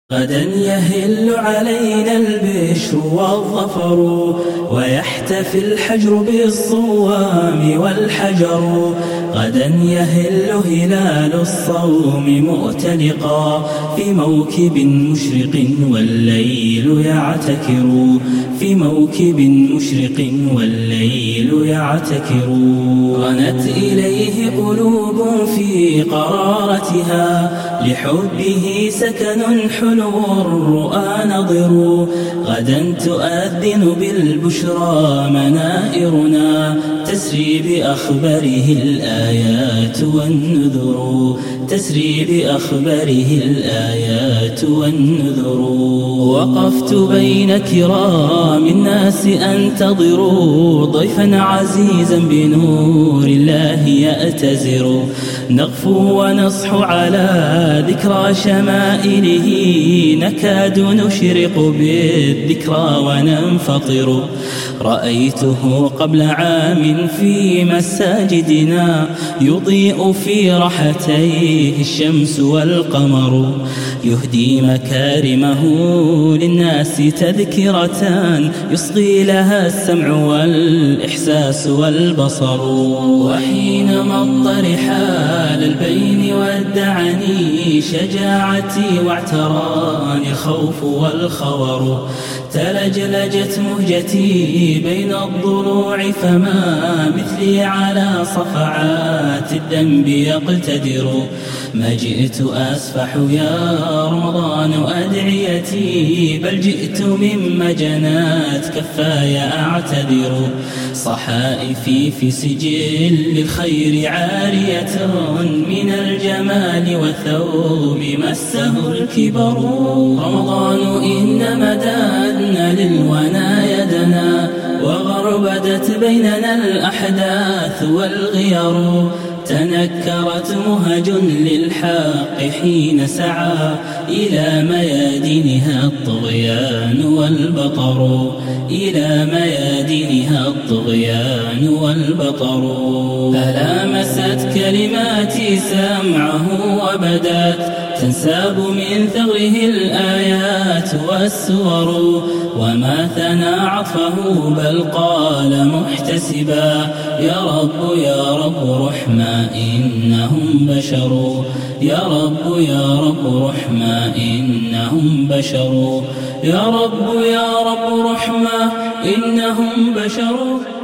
غدا يهل علينا البشر والظفر، ويحتفي الحجر بالصوام والحجر. غدا يهل هلال الصوم مؤتلقا في موكب مشرق والليل يعتكر، في موكب مشرق والليل يعتكر. رنت إليه قلوب في قرارتها، لحبه سكن حلو الرؤى نضر. غدا تؤذن بالبشرى منائرنا، تسري بأخباره الآيات والنذر، تسري بأخباره الآيات والنذر. وقفت بين كرام الناس أنتظر، ضيفا عزيزا بنور الله يأتزر. نغفو ونصحو على ذكرى شمائله، نكاد نشرق بالذكرى وننفطر. رأيته قبل عام في مساجدنا، يضيء في رحتيه الشمس والقمر. يهدي مكارمه للناس تذكرتان، يصغي لها السمع والإحساس والبصر. وحينما اضطرحال البين ودعني شجاعتي واعتراني الخوف والخور، تلجلجت مهجتي بين الضلوع، فما مثلي على صفعات الذنب يقتدر. ما جئت أسفح يا رمضان أدعيتي، بل جئت مما جنات كفاي أعتذر. صحائفي في سجل الخير عارية من الجمال، وثوب مسه الكبر. رمضان إن مددنا للونا يدنا، وغربدت بيننا الأحداث والغير. تنكرت مهج للحق حين سعى إلى ميادينها الطغيان والبطر، إلى ميادينها الطغيان والبطر. فلامست كلماتي سمعه وبدت تنساب من ثغره الآيات والسور. وما ثنى عطفه بل قال محتسبا، يا رب يا رب رحمة إنهم بشر، يا رب يا رب رحمة إنهم بشر، يا رب يا رب رحمة إنهم بشر.